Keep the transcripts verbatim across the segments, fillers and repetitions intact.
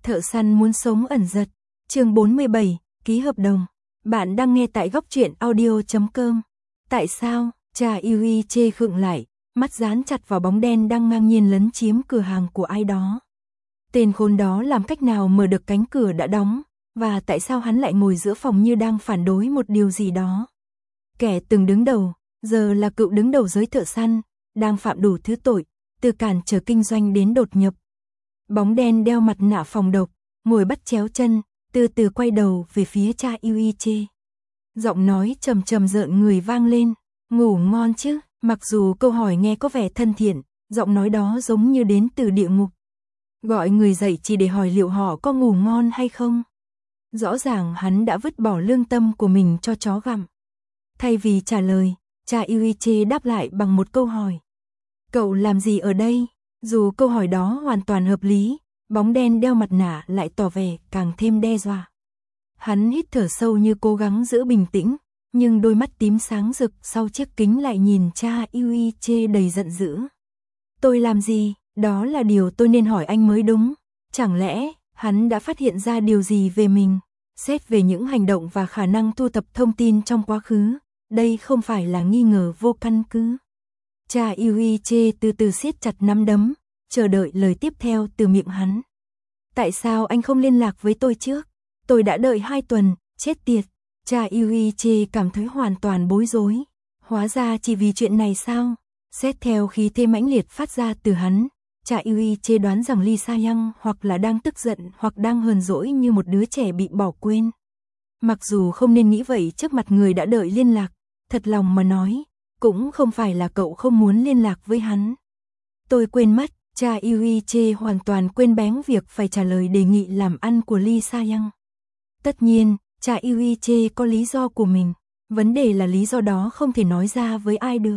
Thợ săn muốn sống ẩn giật. Chương bốn mươi bảy, ký hợp đồng. Bạn đang nghe tại góc truyện audio chấm com. Tại sao? Cha Yuiche khựng lại, mắt dán chặt vào bóng đen đang ngang nhiên lấn chiếm cửa hàng của ai đó. Tên khốn đó làm cách nào mở được cánh cửa đã đóng, và tại sao hắn lại ngồi giữa phòng như đang phản đối một điều gì đó? Kẻ từng đứng đầu, giờ là cựu đứng đầu giới thợ săn, đang phạm đủ thứ tội, từ cản trở kinh doanh đến đột nhập. Bóng đen đeo mặt nạ phòng độc, ngồi bắt chéo chân, từ từ quay đầu về phía cha Yuiche. Giọng nói trầm trầm rợn người vang lên, ngủ ngon chứ? Mặc dù câu hỏi nghe có vẻ thân thiện, giọng nói đó giống như đến từ địa ngục. Gọi người dậy chỉ để hỏi liệu họ có ngủ ngon hay không. Rõ ràng hắn đã vứt bỏ lương tâm của mình cho chó gặm. Thay vì trả lời, cha Yuiche đáp lại bằng một câu hỏi. Cậu làm gì ở đây? Dù câu hỏi đó hoàn toàn hợp lý, bóng đen đeo mặt nạ lại tỏ vẻ càng thêm đe dọa. Hắn hít thở sâu như cố gắng giữ bình tĩnh, nhưng đôi mắt tím sáng rực sau chiếc kính lại nhìn cha Yuiche đầy giận dữ. Tôi làm gì? Đó là điều tôi nên hỏi anh mới đúng. Chẳng lẽ hắn đã phát hiện ra điều gì về mình? Xét về những hành động và khả năng thu thập thông tin trong quá khứ, đây không phải là nghi ngờ vô căn cứ. Cha Yuiche từ từ siết chặt nắm đấm, chờ đợi lời tiếp theo từ miệng hắn. Tại sao anh không liên lạc với tôi trước? Tôi đã đợi hai tuần, chết tiệt. Cha Yuiche cảm thấy hoàn toàn bối rối. Hóa ra chỉ vì chuyện này sao? Xét theo khí thế mãnh liệt phát ra từ hắn, cha Yuiche đoán rằng Lee Sa-young hoặc là đang tức giận hoặc đang hờn dỗi như một đứa trẻ bị bỏ quên. Mặc dù không nên nghĩ vậy trước mặt người đã đợi liên lạc, thật lòng mà nói, cũng không phải là cậu không muốn liên lạc với hắn. Tôi quên mất, cha Yuiche hoàn toàn quên bén việc phải trả lời đề nghị làm ăn của Lee Sa-young. Tất nhiên, cha Yuiche có lý do của mình, vấn đề là lý do đó không thể nói ra với ai được.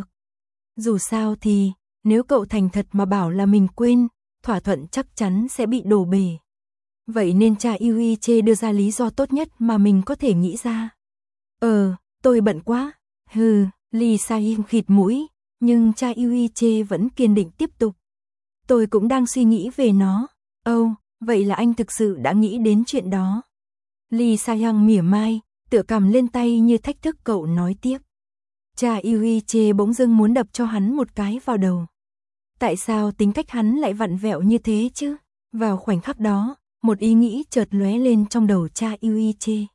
Dù sao thì, nếu cậu thành thật mà bảo là mình quên, thỏa thuận chắc chắn sẽ bị đổ bể. Vậy nên cha Yuiche đưa ra lý do tốt nhất mà mình có thể nghĩ ra. Ờ, tôi bận quá. Hừ, Lee Sa-young khịt mũi, nhưng cha Yuiche vẫn kiên định tiếp tục. Tôi cũng đang suy nghĩ về nó. Ồ, oh, vậy là anh thực sự đã nghĩ đến chuyện đó. Lee Sa-young mỉa mai, tựa cầm lên tay như thách thức cậu nói tiếp. Cha Yuiche bỗng dưng muốn đập cho hắn một cái vào đầu. Tại sao tính cách hắn lại vặn vẹo như thế chứ? Vào khoảnh khắc đó, một ý nghĩ chợt lóe lên trong đầu cha Yuiche.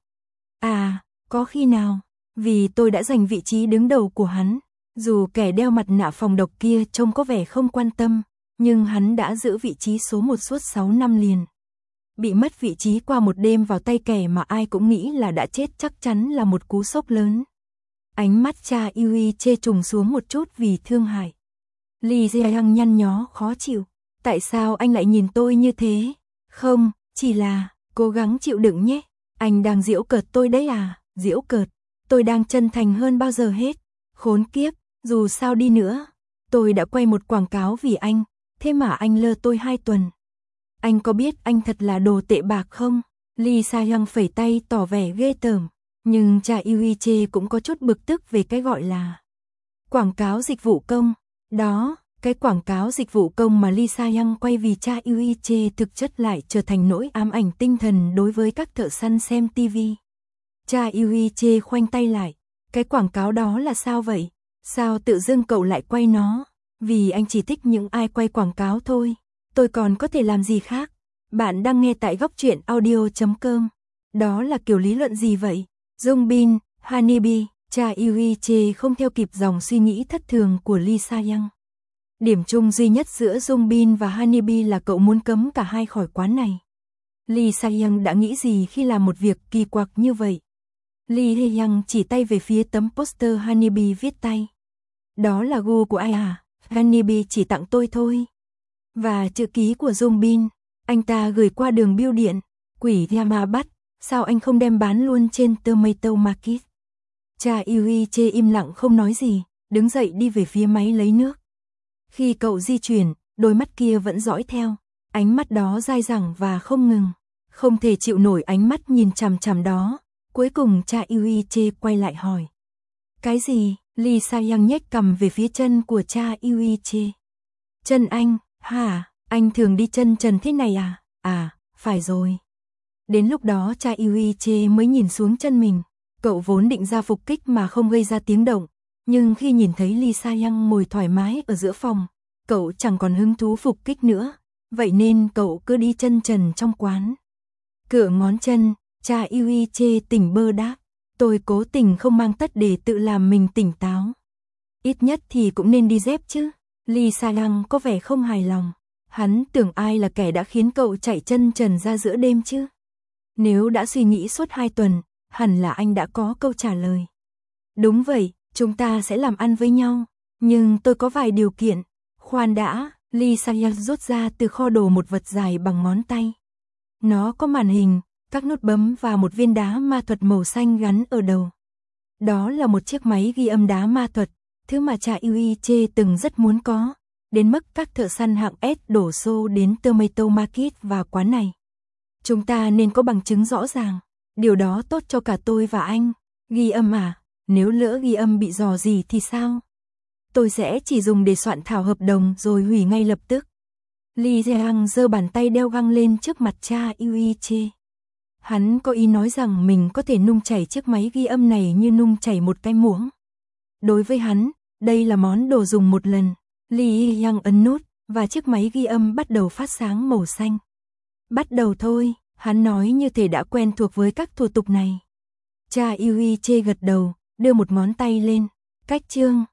À, có khi nào, vì tôi đã giành vị trí đứng đầu của hắn, dù kẻ đeo mặt nạ phòng độc kia trông có vẻ không quan tâm, nhưng hắn đã giữ vị trí số một suốt sáu năm liền. Bị mất vị trí qua một đêm vào tay kẻ mà ai cũng nghĩ là đã chết chắc chắn là một cú sốc lớn. Ánh mắt cha Yuiche trùng xuống một chút vì thương hại. Lee Sa-young nhăn nhó khó chịu. Tại sao anh lại nhìn tôi như thế? Không, chỉ là, cố gắng chịu đựng nhé. Anh đang giễu cợt tôi đấy à? Giễu cợt. Tôi đang chân thành hơn bao giờ hết. Khốn kiếp, dù sao đi nữa. Tôi đã quay một quảng cáo vì anh, thế mà anh lơ tôi hai tuần. Anh có biết anh thật là đồ tệ bạc không? Lee Sa-young phẩy tay tỏ vẻ ghê tởm. Nhưng cha Yuiche cũng có chút bực tức về cái gọi là quảng cáo dịch vụ công. Đó, cái quảng cáo dịch vụ công mà Lee Sa-young quay vì cha Yuiche thực chất lại trở thành nỗi ám ảnh tinh thần đối với các thợ săn xem ti vi. Cha Yuiche khoanh tay lại. Cái quảng cáo đó là sao vậy? Sao tự dưng cậu lại quay nó? Vì anh chỉ thích những ai quay quảng cáo thôi. Tôi còn có thể làm gì khác? Bạn đang nghe tại góc truyện audio chấm com. Đó là kiểu lý luận gì vậy? Jungbin, Honeybee, cha Yuiche không theo kịp dòng suy nghĩ thất thường của Lee Sa-young. Điểm chung duy nhất giữa Jungbin và Honeybee là cậu muốn cấm cả hai khỏi quán này. Lee Sa-young đã nghĩ gì khi làm một việc kỳ quặc như vậy? Lee Sa-young chỉ tay về phía tấm poster Honeybee viết tay. Đó là gu của ai à? Honeybee chỉ tặng tôi thôi. Và chữ ký của Jungbin, anh ta gửi qua đường bưu điện. Quỷ Yama bắt. Sao anh không đem bán luôn trên Tomato Market? Cha Yuiche im lặng không nói gì, đứng dậy đi về phía máy lấy nước. Khi cậu di chuyển, đôi mắt kia vẫn dõi theo, ánh mắt đó dai dẳng và không ngừng. Không thể chịu nổi ánh mắt nhìn chằm chằm đó, cuối cùng cha Yuiche quay lại hỏi. Cái gì? Lee Sa-young nhếch cầm về phía chân của cha Yuiche. Chân anh, hả? Anh thường đi chân trần thế này à? À, phải rồi. Đến lúc đó cha Yuiche mới nhìn xuống chân mình, cậu vốn định ra phục kích mà không gây ra tiếng động, nhưng khi nhìn thấy Lee Sa-young ngồi thoải mái ở giữa phòng, cậu chẳng còn hứng thú phục kích nữa, vậy nên cậu cứ đi chân trần trong quán. Cựa ngón chân, cha Yuiche tỉnh bơ đáp, tôi cố tình không mang tất để tự làm mình tỉnh táo. Ít nhất thì cũng nên đi dép chứ. Lee Sa-young có vẻ không hài lòng, hắn tưởng ai là kẻ đã khiến cậu chạy chân trần ra giữa đêm chứ. Nếu đã suy nghĩ suốt hai tuần, hẳn là anh đã có câu trả lời. Đúng vậy, chúng ta sẽ làm ăn với nhau, nhưng tôi có vài điều kiện. Khoan đã, Lee Sa-young rút ra từ kho đồ một vật dài bằng ngón tay. Nó có màn hình, các nút bấm và một viên đá ma thuật màu xanh gắn ở đầu. Đó là một chiếc máy ghi âm đá ma thuật, thứ mà cha Yuiche từng rất muốn có, đến mức các thợ săn hạng S đổ xô đến Tomato Market và quán này. Chúng ta nên có bằng chứng rõ ràng, điều đó tốt cho cả tôi và anh. Ghi âm à, nếu lỡ ghi âm bị dò gì thì sao? Tôi sẽ chỉ dùng để soạn thảo hợp đồng rồi hủy ngay lập tức. Lee Jae-hang giơ bàn tay đeo găng lên trước mặt cha Yuiche. Hắn có ý nói rằng mình có thể nung chảy chiếc máy ghi âm này như nung chảy một cái muỗng. Đối với hắn, đây là món đồ dùng một lần. Lee Jae-hang ấn nút, và chiếc máy ghi âm bắt đầu phát sáng màu xanh. Bắt đầu thôi, hắn nói như thể đã quen thuộc với các thủ tục này. Cha Yuiche gật đầu, đưa một ngón tay lên. Cách chương.